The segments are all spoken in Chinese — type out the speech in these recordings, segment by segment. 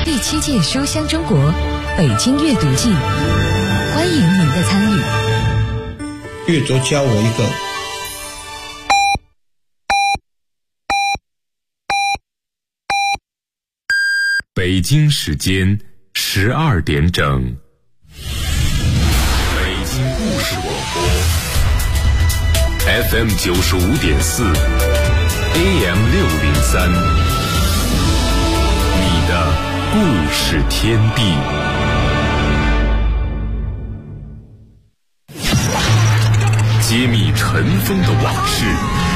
第7届书香中国北京阅读季，欢迎您的参与。 阅读教我一个。 北京时间12点整，北京故事广播 FM 95.4 AM 603，你的故事天地。揭秘尘封的往事，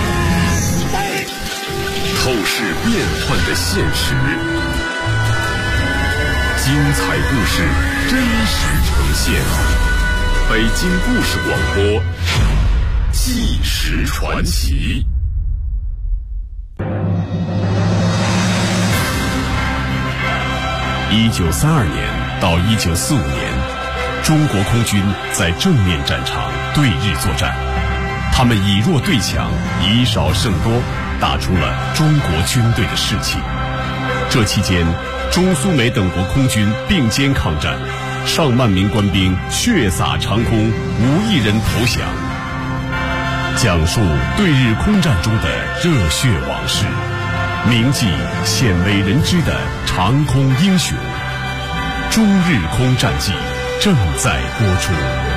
透视变幻的现实，精彩故事真实呈现。北京故事广播，纪实传奇。1932年到1945年，中国空军在正面战场对日作战，他们以弱对强，以少胜多，打出了中国军队的士气。这期间，中苏美等国空军并肩抗战，上万名官兵血洒长空，无一人投降。讲述对日空战中的热血往事，铭记鲜为人知的长空英雄。中日空战记正在播出。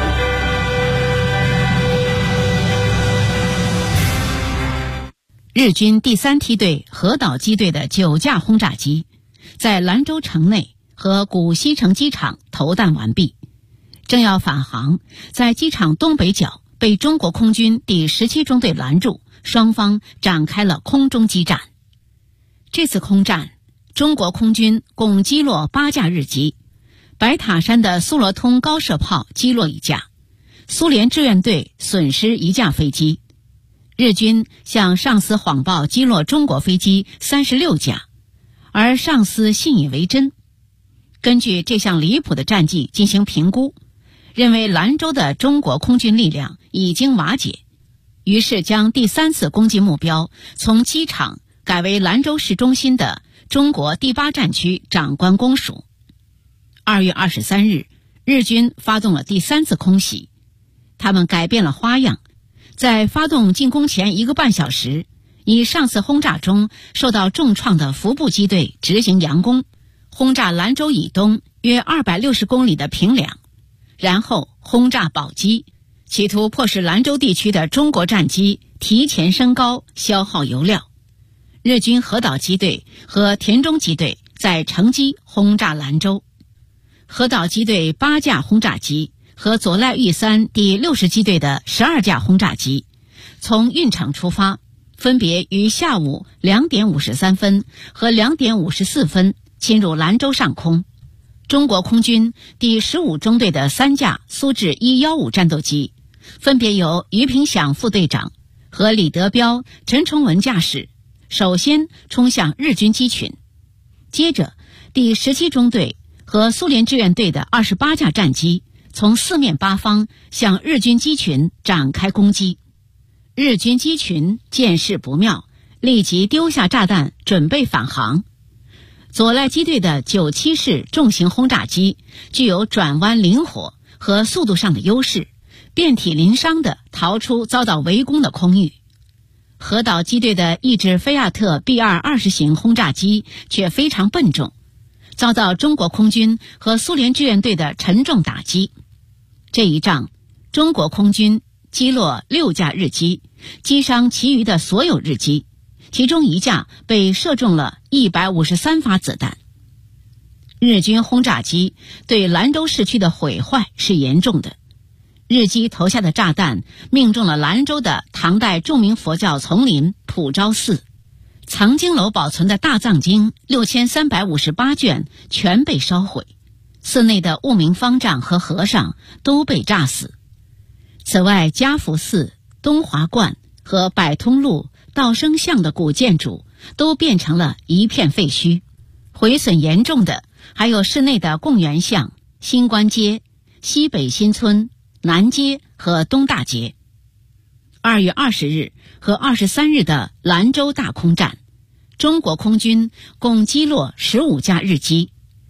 日军第3梯队河岛机队的9架轰炸机在兰州城内和古西城机场投弹完毕，正要返航，在机场东北角被中国空军第17中队拦住，双方展开了空中激战。这次空战，中国空军共击落8架日机，白塔山的苏罗通高射炮击落1架，苏联志愿队损失1架飞机。日军向上司谎报击落中国飞机36架，而上司信以为真。根据这项离谱的战绩进行评估，认为兰州的中国空军力量已经瓦解，于是将第3次攻击目标从机场改为兰州市中心的中国第8战区长官公署。2月23日，日军发动了第3次空袭，他们改变了花样，在发动进攻前1个半小时，以上次轰炸中受到重创的伏部机队执行佯攻，轰炸兰州以东约260公里的平凉，然后轰炸宝鸡，企图迫使兰州地区的中国战机提前升高，消耗油料。日军河岛机队和田中机队在乘机轰炸兰州。河岛机队8架轰炸机和左濑玉三第60机队的12架轰炸机从运场出发，分别于下午2点53分和2点54分侵入兰州上空。中国空军第15中队的3架苏制115战斗机，分别由于平响副队长和李德彪、陈崇文驾驶，首先冲向日军机群。接着，第17中队和苏联志愿队的28架战机从4面8方向日军机群展开攻击。日军机群见势不妙，立即丢下炸弹准备返航。左濑机队的97式重型轰炸机具有转弯灵活和速度上的优势，遍体鳞伤地逃出遭到围攻的空域。河岛机队的一支菲亚特 B2 20型轰炸机却非常笨重，遭到中国空军和苏联志愿队的沉重打击。这一仗，中国空军击落6架日机，击伤其余的所有日机，其中1架被射中了153发子弹。日军轰炸机对兰州市区的毁坏是严重的，日机投下的炸弹命中了兰州的唐代著名佛教丛林普昭寺，藏经楼保存的大藏经6358卷全被烧毁，寺内的悟明方丈和和尚都被炸死。此外，嘉福寺、东华观和百通路、道生巷的古建筑都变成了一片废墟。毁损严重的还有市内的贡园巷、新关街、西北新村、南街和东大街。2月20日和23日的兰州大空战，中国空军共击落15架日机，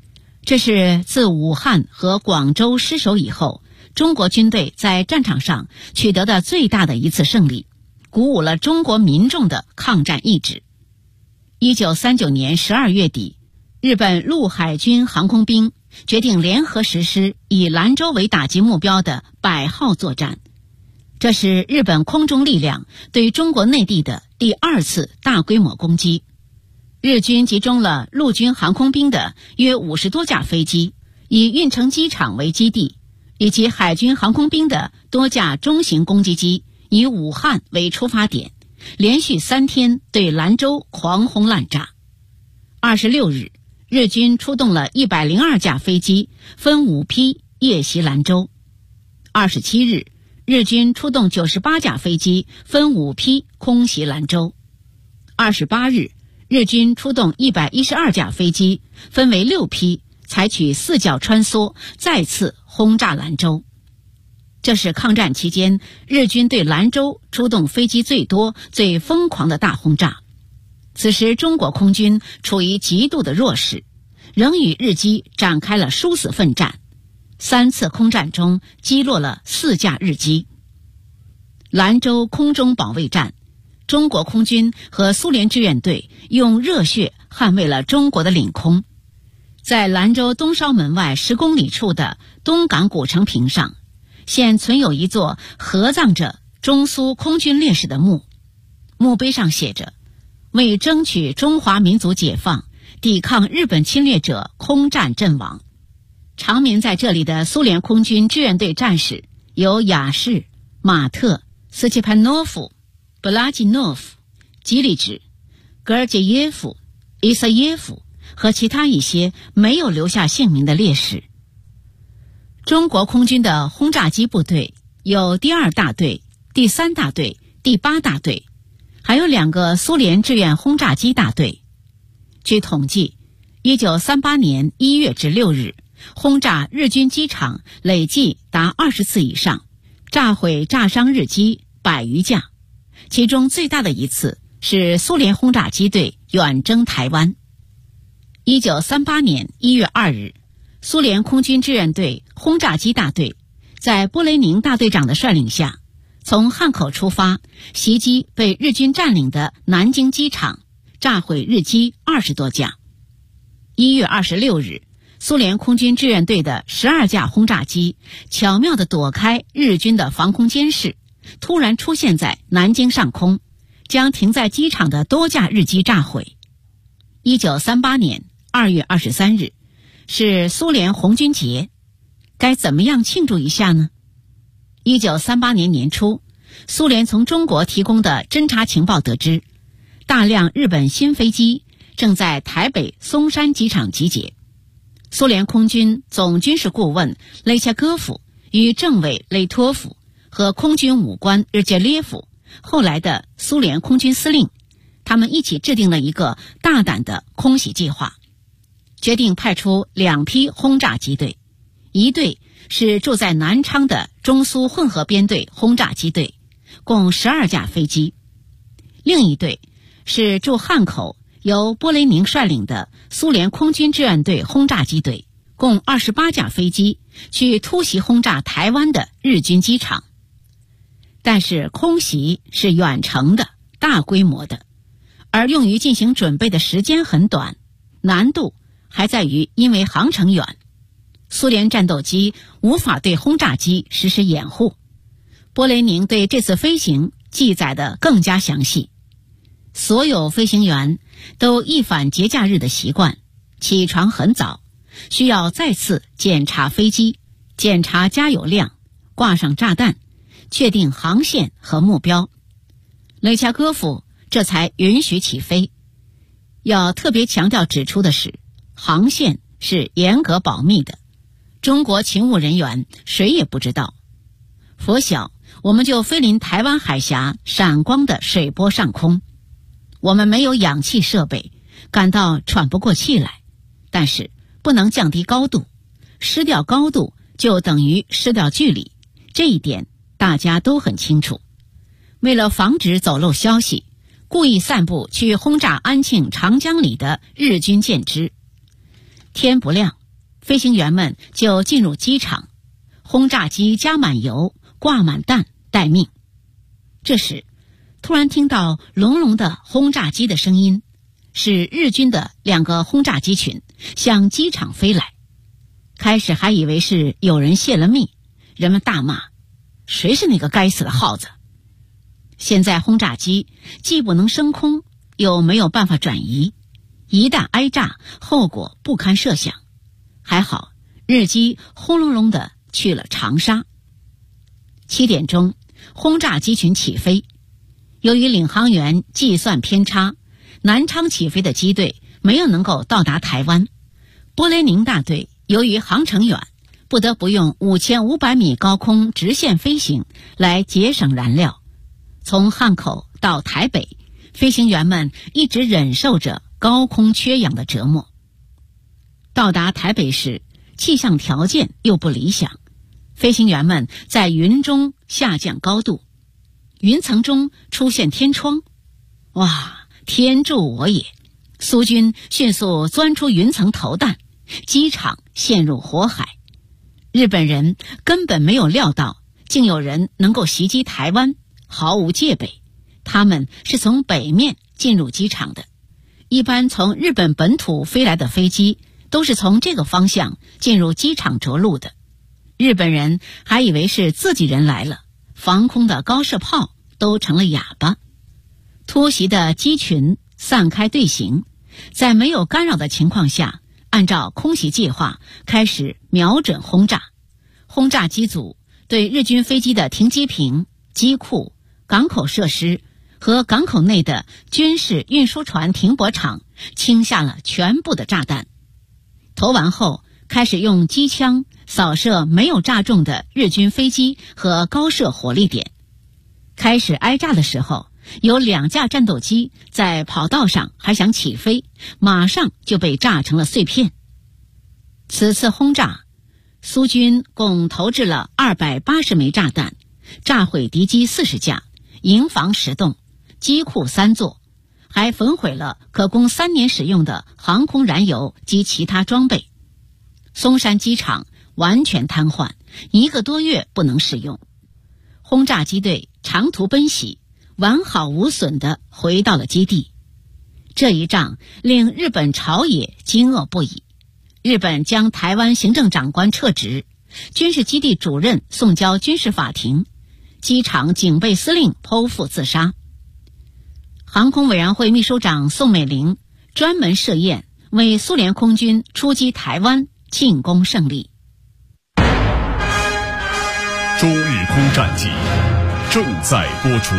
这是自武汉和广州失守以后，中国军队在战场上取得的最大的一次胜利，鼓舞了中国民众的抗战意志。1939年12月底，日本陆海军航空兵决定联合实施以兰州为打击目标的100号作战，这是日本空中力量对中国内地的第2次大规模攻击。日军集中了陆军航空兵的约50多架飞机，以运城机场为基地，以及海军航空兵的多架中型攻击机，以武汉为出发点，连续3天对兰州狂轰滥炸。26日，日军出动了102架飞机，分5批夜袭兰州。27日，日军出动98架飞机，分5批空袭兰州。28日，日军出动112架飞机，分为6批，采取4角穿梭，再次轰炸兰州。这是抗战期间日军对兰州出动飞机最多、最疯狂的大轰炸。此时中国空军处于极度的弱势，仍与日机展开了殊死奋战。3次空战中击落了4架日机。兰州空中保卫战，中国空军和苏联志愿队用热血捍卫了中国的领空。在兰州东稍门外10公里处的东港古城坪上，现存有一座合葬着中苏空军烈士的墓，墓碑上写着：为争取中华民族解放，抵抗日本侵略者空战阵亡。长眠在这里的苏联空军志愿队战士有雅士、马特、斯切潘诺夫、布拉季诺夫、吉里治、格尔杰耶夫、伊萨耶夫和其他一些没有留下姓名的烈士。中国空军的轰炸机部队有第2大队、第3大队、第8大队，还有2个苏联志愿轰炸机大队。据统计，1938年1月至6日，轰炸日军机场累计达20次以上，炸毁炸伤日机100余架，其中最大的一次是苏联轰炸机队远征台湾。1938年1月2日，苏联空军志愿队轰炸机大队在波雷宁大队长的率领下，从汉口出发，袭击被日军占领的南京机场，炸毁日机20多架。1月26日，苏联空军志愿队的12架轰炸机巧妙地躲开日军的防空监视，突然出现在南京上空，将停在机场的多架日机炸毁。1938年2月23日是苏联红军节，该怎么样庆祝一下呢？1938年年初，苏联从中国提供的侦察情报得知，大量日本新飞机正在台北松山机场集结。苏联空军总军事顾问雷恰戈夫与政委雷托夫和空军武官日杰列夫，后来的苏联空军司令，他们一起制定了一个大胆的空袭计划，决定派出2批轰炸机队，一队是驻在南昌的中苏混合编队轰炸机队，共12架飞机；另一队是驻汉口由波雷宁率领的苏联空军志愿队轰炸机队，共28架飞机，去突袭轰炸台湾的日军机场。但是空袭是远程的、大规模的，而用于进行准备的时间很短，难度还在于因为航程远，苏联战斗机无法对轰炸机实施掩护。波雷宁对这次飞行记载得更加详细，所有飞行员都一反节假日的习惯，起床很早，需要再次检查飞机，检查加油量，挂上炸弹，确定航线和目标。雷恰戈夫这才允许起飞。要特别强调指出的是，航线是严格保密的，中国勤务人员谁也不知道。拂晓，我们就飞临台湾海峡闪光的水波上空。我们没有氧气设备，感到喘不过气来，但是不能降低高度，失掉高度就等于失掉距离，这一点大家都很清楚。为了防止走漏消息，故意散布去轰炸安庆长江里的日军舰只。天不亮， 飞行员们就进入机场，轰炸机加满油，挂满弹，待命。这时，突然听到隆隆的轰炸机的声音，是日军的2个轰炸机群向机场飞来。开始还以为是有人泄了密，人们大骂：谁是那个该死的耗子？现在轰炸机既不能升空，又没有办法转移，一旦挨炸，后果不堪设想。还好日机轰隆隆地去了长沙。7点钟，轰炸机群起飞。由于领航员计算偏差，南昌起飞的机队没有能够到达台湾。波雷宁大队由于航程远，不得不用5500米高空直线飞行来节省燃料。从汉口到台北，飞行员们一直忍受着高空缺氧的折磨。到达台北时，气象条件又不理想，飞行员们在云中下降高度，云层中出现天窗。哇，天助我也！苏军迅速钻出云层投弹，机场陷入火海。日本人根本没有料到竟有人能够袭击台湾，毫无戒备。他们是从北面进入机场的，一般从日本本土飞来的飞机都是从这个方向进入机场着陆的。日本人还以为是自己人来了，防空的高射炮都成了哑巴。突袭的机群散开队形，在没有干扰的情况下，按照空袭计划开始瞄准轰炸。轰炸机组对日军飞机的停机坪、机库、港口设施和港口内的军事运输船停泊场倾下了全部的炸弹。投完后，开始用机枪扫射没有炸中的日军飞机和高射火力点。开始挨炸的时候，有2架战斗机在跑道上还想起飞，马上就被炸成了碎片。此次轰炸，苏军共投掷了280枚炸弹，炸毁敌机40架，营房10栋，机库3座，还焚毁了可供3年使用的航空燃油及其他装备。松山机场完全瘫痪，1个多月不能使用。轰炸机队长途奔袭，完好无损地回到了基地。这一仗令日本朝野惊愕不已。日本将台湾行政长官撤职，军事基地主任送交军事法庭，机场警备司令剖腹自杀。航空委员会秘书长宋美龄专门设宴为苏联空军出击台湾庆功胜利。 中日空战记正在播出。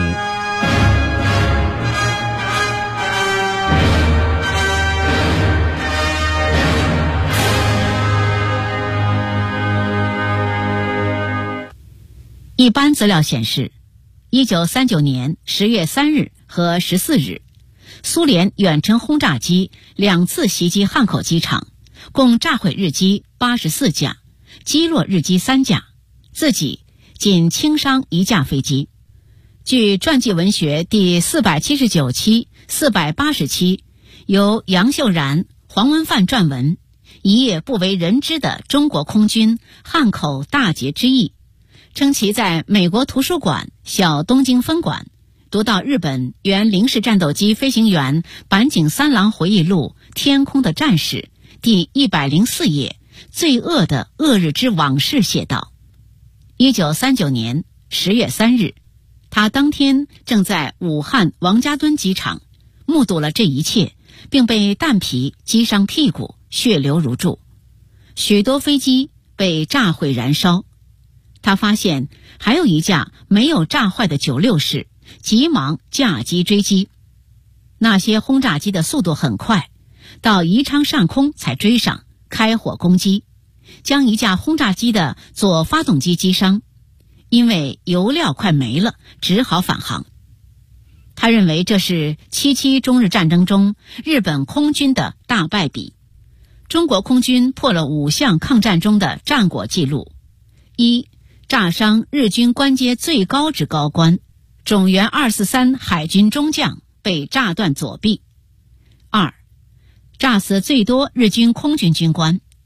一般资料显示，1939年10月3日和14日，苏联远程轰炸机2次袭击汉口机场，共炸毁日机84架，击落日机3架，自己仅轻伤1架飞机。据传记文学第479期、480期，由杨秀然、黄文范撰文，一页不为人知的中国空军汉口大捷之役，称其在美国图书馆小东京分馆读到日本原零式战斗机飞行员坂井三郎回忆录《天空的战士》第104页罪恶的恶日之往事写道：1939年10月3日，他当天正在武汉王家墩机场，目睹了这一切，并被弹皮击伤屁股，血流如注，许多飞机被炸毁燃烧。他发现还有1架没有炸坏的96式，急忙驾机追击。那些轰炸机的速度很快，到宜昌上空才追上，开火攻击，将1架轰炸机的左发动机击伤。因为油料快没了，只好返航。他认为这是77中日战争中日本空军的大败笔。中国空军破了5项抗战中的战果记录：一、炸伤日军官阶最高之高官，种原243海军中将被炸断左臂；二、炸死最多日军空军军官，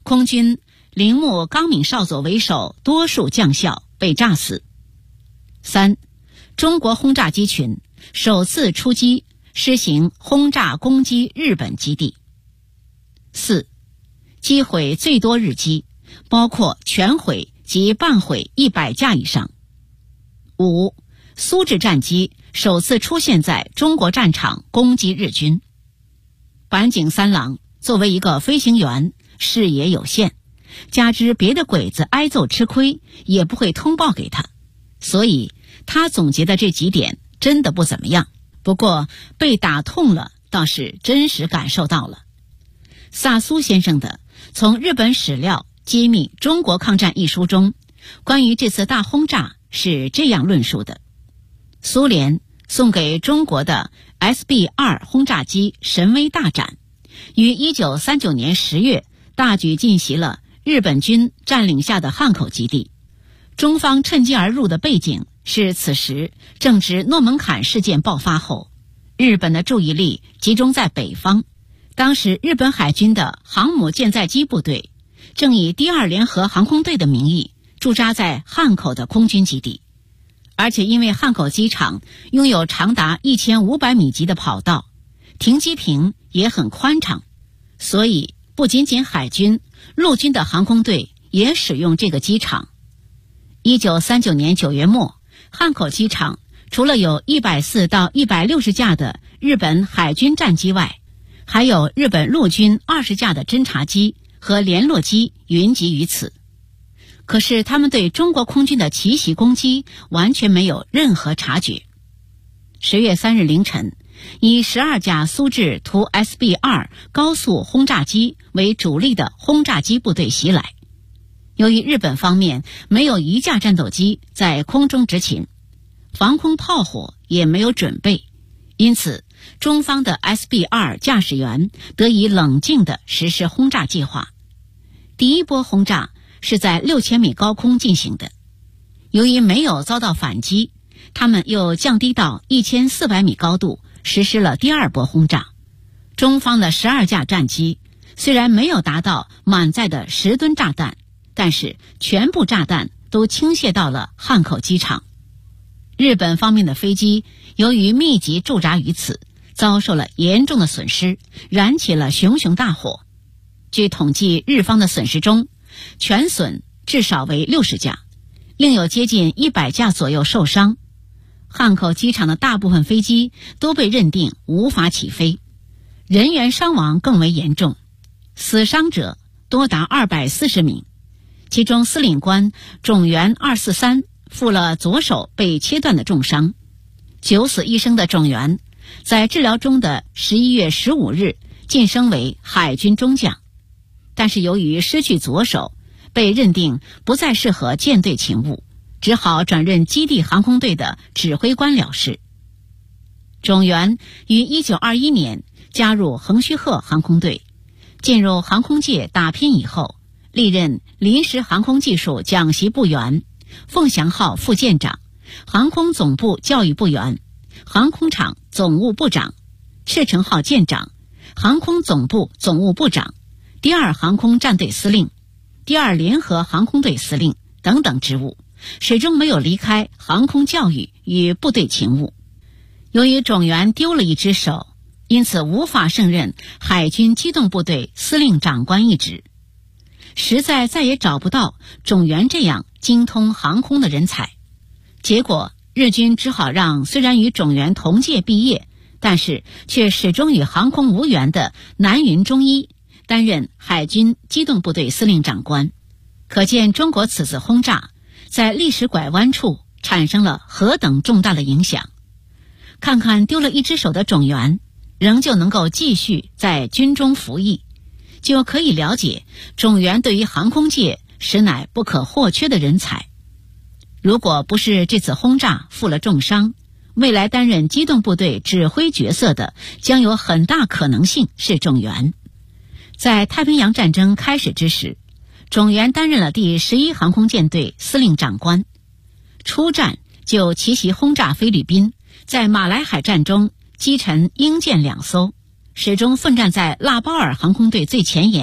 空军铃木纲敏少佐为首多数将校被炸死。3. 中国轰炸机群首次出击施行轰炸攻击日本基地。4. 击毁最多日机，包括全毁及半毁100架以上。5. 苏制战机首次出现在中国战场攻击日军。坂井三郎作为一个飞行员，视野有限，加之别的鬼子挨揍吃亏也不会通报给他，所以他总结的这几点真的不怎么样。不过被打痛了倒是真实感受到了。萨苏先生的《从日本史料揭秘中国抗战》一书中，关于这次大轰炸是这样论述的：苏联送给中国的 SB-2 轰炸机神威大展，于1939年10月大举进袭了日本军占领下的汉口基地。中方趁机而入的背景是，此时正值诺门坎事件爆发后，日本的注意力集中在北方。当时日本海军的航母舰载机部队正以第2联合航空队的名义驻扎在汉口的空军基地，而且因为汉口机场拥有长达1500米级的跑道，停机坪也很宽敞，所以不仅仅海军，陆军的航空队也使用这个机场。1939年9月末，汉口机场除了有140到160架的日本海军战机外，还有日本陆军20架的侦察机和联络机云集于此。可是他们对中国空军的奇袭攻击完全没有任何察觉。10月3日凌晨，以12架苏制图 SB-2 高速轰炸机为主力的轰炸机部队袭来。由于日本方面没有1架战斗机在空中执勤，防空炮火也没有准备，因此中方的 SB-2 驾驶员得以冷静地实施轰炸计划。第一波轰炸是在6000米高空进行的，由于没有遭到反击，他们又降低到1400米高度实施了第2波轰炸。中方的12架战机虽然没有达到满载的10吨炸弹，但是全部炸弹都倾泻到了汉口机场。日本方面的飞机由于密集驻扎于此，遭受了严重的损失，燃起了熊熊大火。据统计，日方的损失中，全损至少为60架，另有接近100架左右受伤。汉口机场的大部分飞机都被认定无法起飞，人员伤亡更为严重，死伤者多达240名，其中司令官种元243负了左手被切断的重伤。9死1生的种元在治疗中的11月15日晋升为海军中将，但是由于失去左手，被认定不再适合舰队勤务，只好转任基地航空队的指挥官了事。种元于1921年加入横须贺航空队，进入航空界打拼以后，历任临时航空技术讲习部员、凤翔号副舰长、航空总部教育部员、航空厂总务部长、赤城号舰长、航空总部总务部长、第2航空战队司令、第2联合航空队司令等等职务，始终没有离开航空教育与部队勤务。由于种元丢了一只手，因此无法胜任海军机动部队司令长官一职，实在再也找不到种元这样精通航空的人才。结果日军只好让虽然与种元同届毕业，但是却始终与航空无缘的南云忠一担任海军机动部队司令长官。可见中国此次轰炸在历史拐弯处产生了何等重大的影响。看看丢了一只手的种元仍旧能够继续在军中服役，就可以了解种元对于航空界实乃不可或缺的人才。如果不是这次轰炸负了重伤，未来担任机动部队指挥角色的将有很大可能性是种元。在太平洋战争开始之时，种元担任了第11航空舰队司令长官，出战就奇袭轰炸菲律宾，在马来海战中击沉英舰2艘，始终奋战在拉包尔航空队最前沿，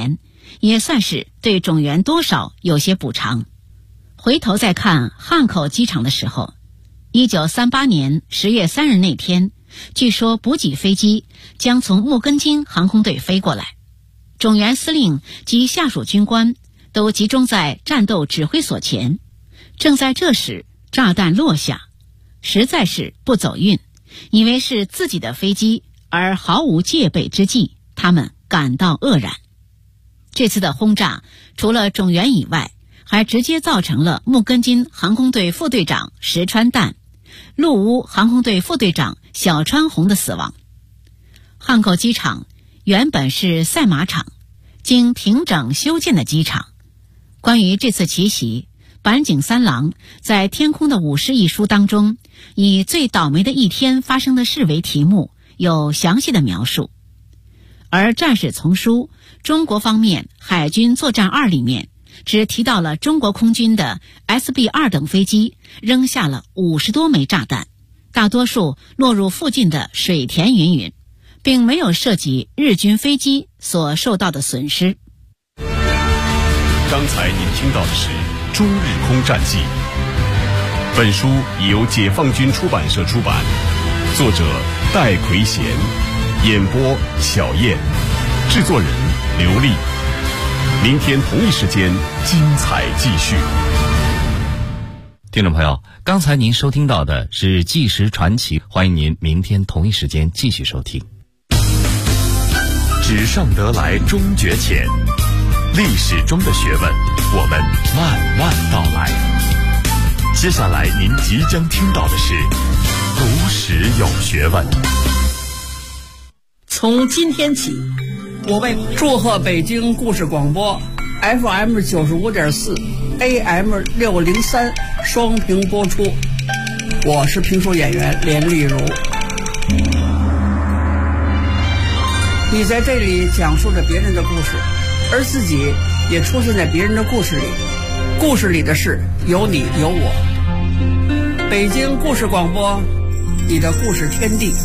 也算是对种源多少有些补偿。回头再看汉口机场的时候，1938年10月3日那天，据说补给飞机将从木根津航空队飞过来，种源司令及下属军官都集中在战斗指挥所前。正在这时，炸弹落下，实在是不走运，以为是自己的飞机，而毫无戒备之际，他们感到愕然。这次的轰炸除了种源以外，还直接造成了木根津航空队副队长石川旦、陆屋航空队副队长小川弘的死亡。汉口机场原本是赛马场，经平整修建的机场。关于这次奇袭，坂井三郎在《天空的武士》一书当中，以最倒霉的一天发生的事为题目，有详细的描述。而战史丛书中国方面海军作战2里面只提到了中国空军的 SB-2 等飞机扔下了50多枚炸弹，大多数落入附近的水田云云，并没有涉及日军飞机所受到的损失。 刚才您听到的是中日空战记，本书已由解放军出版社出版，作者戴奎贤，演播小燕，制作人刘丽。明天同一时间精彩继续。 听众朋友，刚才您收听到的是纪实传奇，欢迎您明天同一时间继续收听。 纸上得来终觉浅，历史中的学问我们慢慢道来。接下来您即将听到的是读史有学问。 从今天起，我为祝贺北京故事广播 FM 95.4 AM 603双屏播出。我是评书演员连丽如。你在这里讲述着别人的故事，而自己也出现在别人的故事里，故事里的事有你有我。北京故事广播，你的故事天地。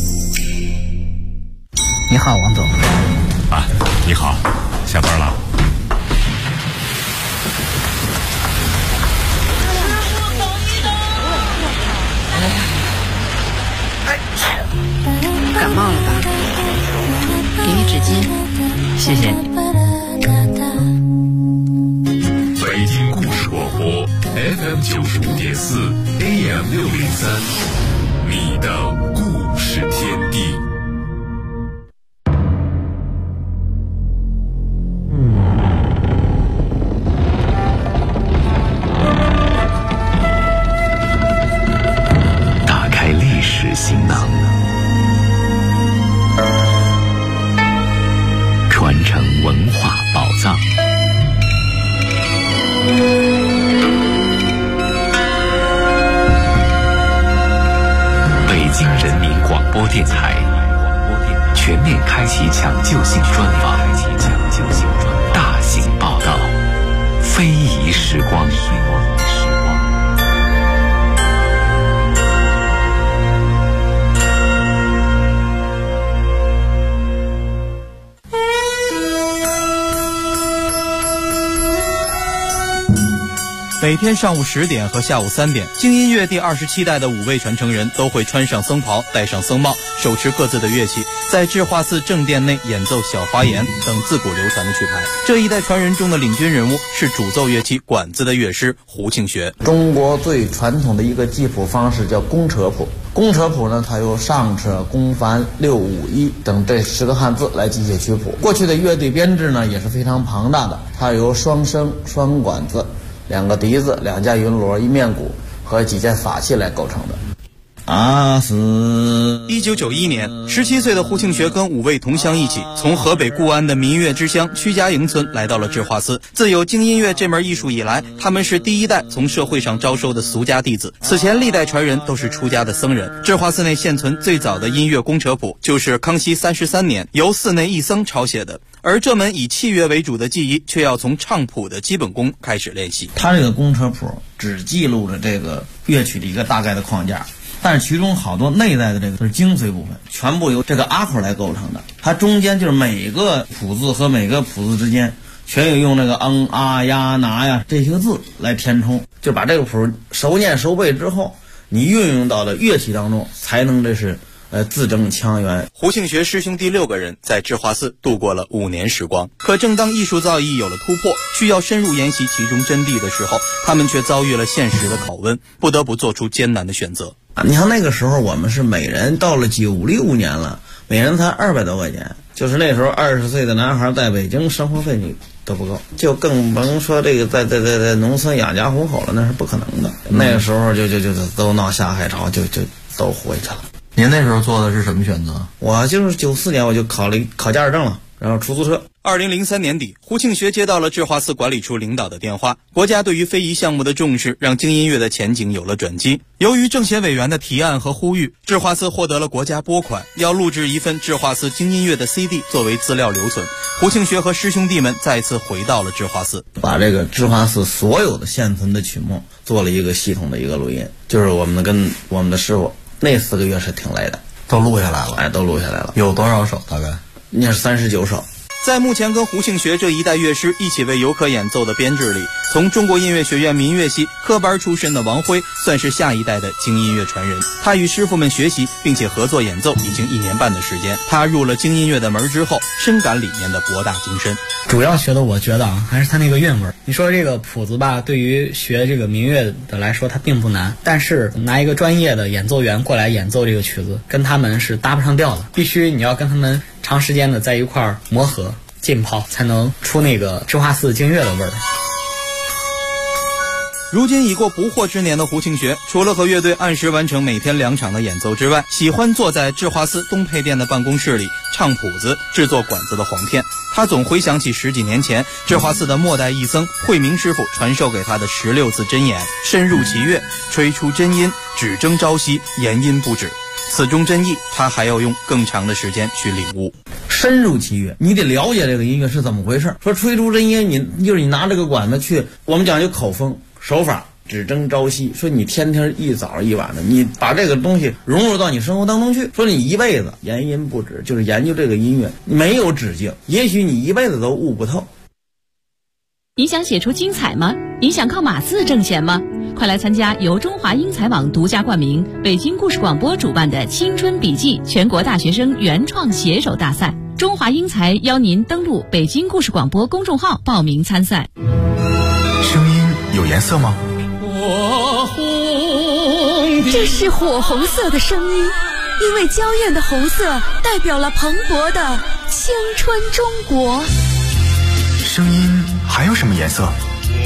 你好，王总。 啊，你好，下班了。 感冒了吧？给予纸巾，谢谢你。 北京故事广播 FM 95.4 AM 603，你的故事天地。打开历史行囊，传承文化宝藏。北京人民广播电台全面开启抢救性专访，大型报道，非遗时光。 每天上午10点和下午3点，京音乐第27代的5位传承人都会穿上僧袍，戴上僧帽，手持各自的乐器，在智化寺正殿内演奏小花言等自古流传的曲牌。这一代传人中的领军人物是主奏乐器管子的乐师胡庆学。 中国最传统的一个记谱方式叫公车谱。公车谱呢，它由上车、公繁、六五一等这10个汉字来记写曲谱。过去的乐队编制呢也是非常庞大的，它由双笙、双管子、2个笛子、2架云锣、1面鼓和几件法器来构成的。 1991年，17岁的胡庆学跟5位同乡一起，从河北固安的民乐之乡屈家营村来到了智化寺。自有京音乐这门艺术以来，他们是第一代从社会上招收的俗家弟子。此前历代传人都是出家的僧人。智化寺内现存最早的音乐公车谱，就是康熙33年由寺内一僧抄写的。而这门以器乐为主的技艺，却要从唱谱的基本功开始练习。 他这个公车谱只记录着这个乐曲的一个大概的框架，但是其中好多内在的这个是精髓部分，全部由这个阿口来构成的。它中间就是每个谱字和每个谱字之间全有用那个啊呀拿呀这些个字来填充，就把这个谱熟念熟背之后，你运用到了乐器当中，才能这是字正腔圆。 胡庆学师兄弟6个人在智化寺度过了5年时光。可正当艺术造诣有了突破，需要深入研习其中真谛的时候，他们却遭遇了现实的拷问，不得不做出艰难的选择。 你像那个时候，我们是每人到了96年了，每人才200多块钱，就是那时候20岁的男孩在北京生活费你都不够，就更甭说这个在农村养家糊口了，那是不可能的。那个时候就都闹下海潮，就都回去了。 您那时候做的是什么选择？ 我就是94年我就考驾驶证了，然后出租车。 2003年底，胡庆学接到了智化寺管理处领导的电话，国家对于非遗项目的重视让京音乐的前景有了转机。由于政协委员的提案和呼吁，智化寺获得了国家拨款，要录制一份智化寺京音乐的 CD 作为资料留存。胡庆学和师兄弟们再次回到了智化寺， 把这个智化寺所有的现存的曲目做了一个系统的一个录音，就是我们跟我们的师傅那4个月是挺累的， 都录下来了。 都录下来了。 有多少首？大概那是39首。 在目前跟胡庆学这一代乐师一起为游客演奏的编制里，从中国音乐学院民乐系科班出身的王辉算是下一代的京音乐传人。他与师傅们学习并且合作演奏已经1年半的时间。他入了京音乐的门之后，深感里面的博大精深。 主要学的我觉得还是他那个韵味。你说这个谱子吧，对于学这个民乐的来说它并不难，但是拿一个专业的演奏员过来演奏这个曲子，跟他们是搭不上调的。必须你要跟他们长时间的在一块儿磨合浸泡，才能出那个智化寺京乐的味儿。 如今已过不惑之年的胡庆学，除了和乐队按时完成每天2场的演奏之外，喜欢坐在智化寺东配殿的办公室里唱谱子、制作管子的簧片。他总回想起10几年前智化寺的末代义僧慧明师傅传授给他的16字真言：深入其乐，吹出真音，只争朝夕，言音不止。此中真意，他还要用更长的时间去领悟。 深入其乐，你得了解这个音乐是怎么回事。说吹出真音，你拿这个管子去，我们讲究口风手法，只争朝夕。说你天天一早一晚的，你把这个东西融入到你生活当中去。说你一辈子言音不止，就是研究这个音乐没有止境，也许你一辈子都悟不透。 你想写出精彩吗？你想靠码字挣钱吗？快来参加由中华英才网独家冠名、北京故事广播主办的青春笔记全国大学生原创写手大赛。中华英才邀您登录北京故事广播公众号报名参赛。 声音有颜色吗？ 这是火红色的声音，因为娇艳的红色代表了蓬勃的青春中国。 声音还有什么颜色？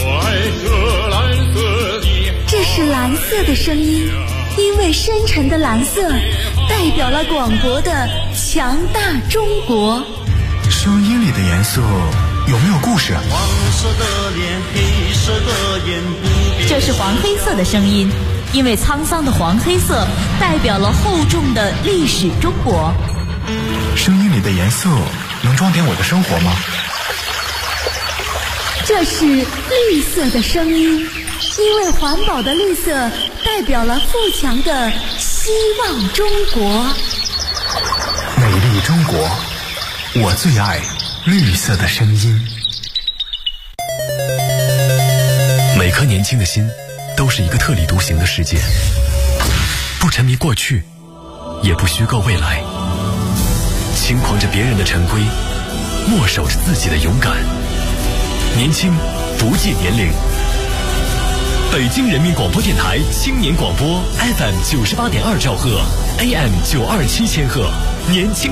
这是蓝色的声音，因为深沉的蓝色代表了广博的强大中国。 声音里的颜色有没有故事？ 黄色的脸，黑色的眼， 这是黄黑色的声音，因为沧桑的黄黑色代表了厚重的历史中国。 声音里的颜色能装点我的生活吗？ 这是绿色的声音，因为环保的绿色代表了富强的希望中国。 美丽中国，我最爱绿色的声音。 每颗年轻的心都是一个特立独行的世界，不沉迷过去，也不虚构未来，轻狂着别人的陈规，默守着自己的勇敢。年轻不计年龄。北京人民广播电台青年广播 FM 98.2兆赫 AM 927千赫，年轻